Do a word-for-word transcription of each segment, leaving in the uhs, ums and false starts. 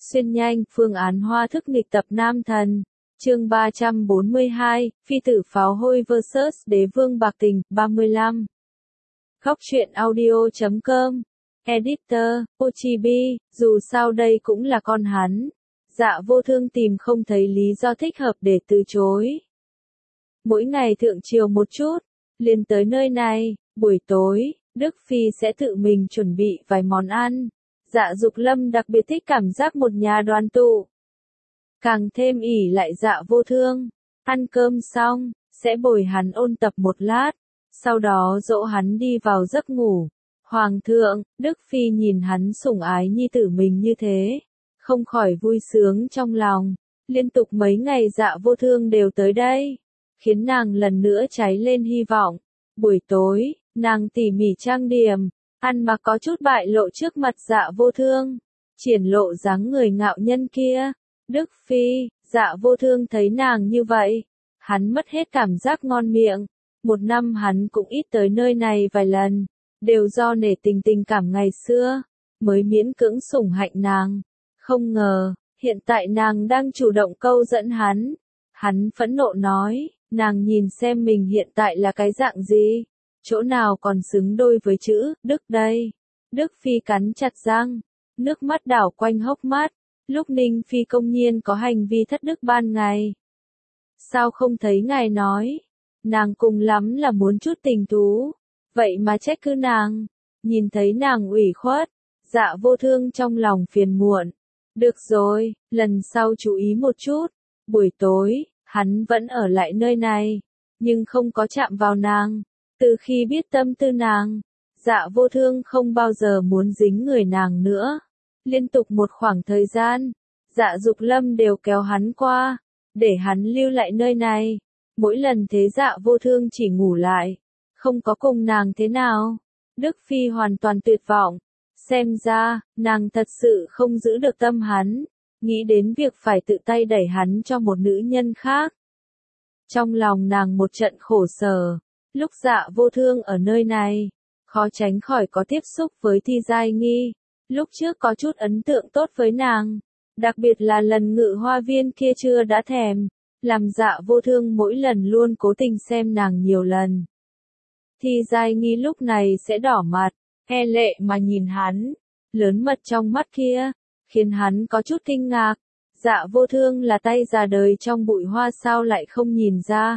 Xuyên nhanh, phương án hoa thức nghịch tập nam thần. Chương ba trăm bốn mươi hai, Phi tử pháo hôi versus Đế vương bạc tình, ba mươi lăm. Góc truyện audio chấm com. Editor, Ochibi, dù sao đây cũng là con hắn. Dạ vô thương tìm không thấy lý do thích hợp để từ chối. Mỗi ngày thượng triều một chút, liền tới nơi này, buổi tối, Đức Phi sẽ tự mình chuẩn bị vài món ăn. Dạ Dục Lâm đặc biệt thích cảm giác một nhà đoàn tụ. Càng thêm ỉ lại dạ vô thương. Ăn cơm xong, sẽ bồi hắn ôn tập một lát. Sau đó dỗ hắn đi vào giấc ngủ. Hoàng thượng, Đức Phi nhìn hắn sủng ái nhi tử mình như thế. Không khỏi vui sướng trong lòng. Liên tục mấy ngày dạ vô thương đều tới đây. Khiến nàng lần nữa cháy lên hy vọng. Buổi tối, nàng tỉ mỉ trang điểm. Ăn mặc có chút bại lộ trước mặt dạ vô thương. Triển lộ dáng người ngạo nhân kia. Đức Phi, dạ vô thương thấy nàng như vậy. Hắn mất hết cảm giác ngon miệng. Một năm hắn cũng ít tới nơi này vài lần. Đều do nể tình tình cảm ngày xưa. Mới miễn cưỡng sủng hạnh nàng. Không ngờ, hiện tại nàng đang chủ động câu dẫn hắn. Hắn phẫn nộ nói, nàng nhìn xem mình hiện tại là cái dạng gì. Chỗ nào còn xứng đôi với chữ Đức đây. Đức Phi cắn chặt răng. Nước mắt đảo quanh hốc mắt. Lúc Ninh Phi công nhiên có hành vi thất đức ban ngày. Sao không thấy ngài nói? Nàng cùng lắm là muốn chút tình thú. Vậy mà trách cứ nàng. Nhìn thấy nàng ủy khuất. Dạ vô thương trong lòng phiền muộn. Được rồi, lần sau chú ý một chút. Buổi tối, hắn vẫn ở lại nơi này. Nhưng không có chạm vào nàng. Từ khi biết tâm tư nàng, dạ vô thương không bao giờ muốn dính người nàng nữa. Liên tục một khoảng thời gian, dạ Dục Lâm đều kéo hắn qua, để hắn lưu lại nơi này. Mỗi lần thế dạ vô thương chỉ ngủ lại, không có cùng nàng thế nào. Đức Phi hoàn toàn tuyệt vọng. Xem ra, nàng thật sự không giữ được tâm hắn, nghĩ đến việc phải tự tay đẩy hắn cho một nữ nhân khác. Trong lòng nàng một trận khổ sở. Lúc dạ vô thương ở nơi này, khó tránh khỏi có tiếp xúc với Thi Giai Nghi. Lúc trước có chút ấn tượng tốt với nàng. Đặc biệt là lần ngự hoa viên kia chưa đã thèm. Làm dạ vô thương mỗi lần luôn cố tình xem nàng nhiều lần. Thi Giai Nghi lúc này sẽ đỏ mặt, e lệ mà nhìn hắn. Lớn mật trong mắt kia, khiến hắn có chút kinh ngạc. Dạ vô thương là tay già đời trong bụi hoa sao lại không nhìn ra.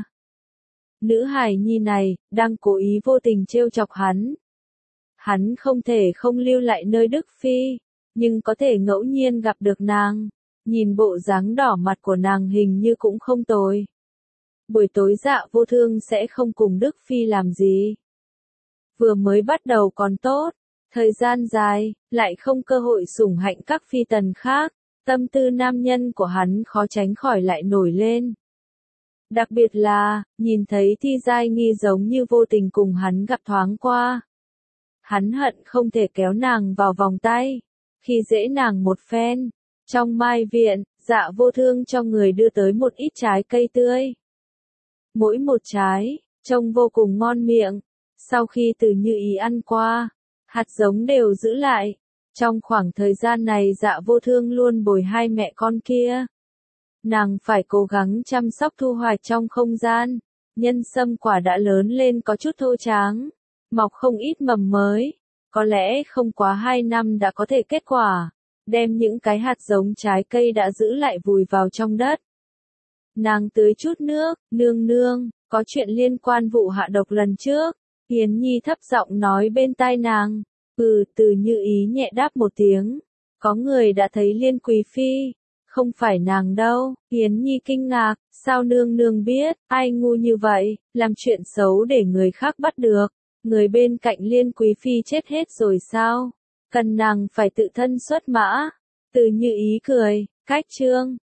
Nữ hài nhi này, đang cố ý vô tình trêu chọc hắn. Hắn không thể không lưu lại nơi Đức Phi, nhưng có thể ngẫu nhiên gặp được nàng. Nhìn bộ dáng đỏ mặt của nàng hình như cũng không tồi. Buổi tối dạ vô thương sẽ không cùng Đức Phi làm gì. Vừa mới bắt đầu còn tốt, thời gian dài, lại không cơ hội sủng hạnh các phi tần khác. Tâm tư nam nhân của hắn khó tránh khỏi lại nổi lên. Đặc biệt là, nhìn thấy Thi Giai Nghi giống như vô tình cùng hắn gặp thoáng qua. Hắn hận không thể kéo nàng vào vòng tay, khi dễ nàng một phen. Trong mai viện, dạ vô thương cho người đưa tới một ít trái cây tươi. Mỗi một trái, trông vô cùng ngon miệng. Sau khi Từ Như Ý ăn qua, hạt giống đều giữ lại. Trong khoảng thời gian này dạ vô thương luôn bồi hai mẹ con kia. Nàng phải cố gắng chăm sóc thu hoạch trong không gian. Nhân sâm quả đã lớn lên có chút thô tráng, mọc không ít mầm mới. Có lẽ không quá hai năm đã có thể kết quả. Đem những cái hạt giống trái cây đã giữ lại vùi vào trong đất. Nàng tưới chút nước, nương nương, có chuyện liên quan vụ hạ độc lần trước. Yến Nhi thấp giọng nói bên tai nàng. Ừ, Từ Như Ý nhẹ đáp một tiếng. Có người đã thấy Liên Quý Phi. Không phải nàng đâu. Yến Nhi kinh ngạc, sao nương nương biết, ai ngu như vậy, làm chuyện xấu để người khác bắt được. Người bên cạnh Liên Quý Phi chết hết rồi sao? Cần nàng phải tự thân xuất mã. Từ Như Ý cười, cách chương.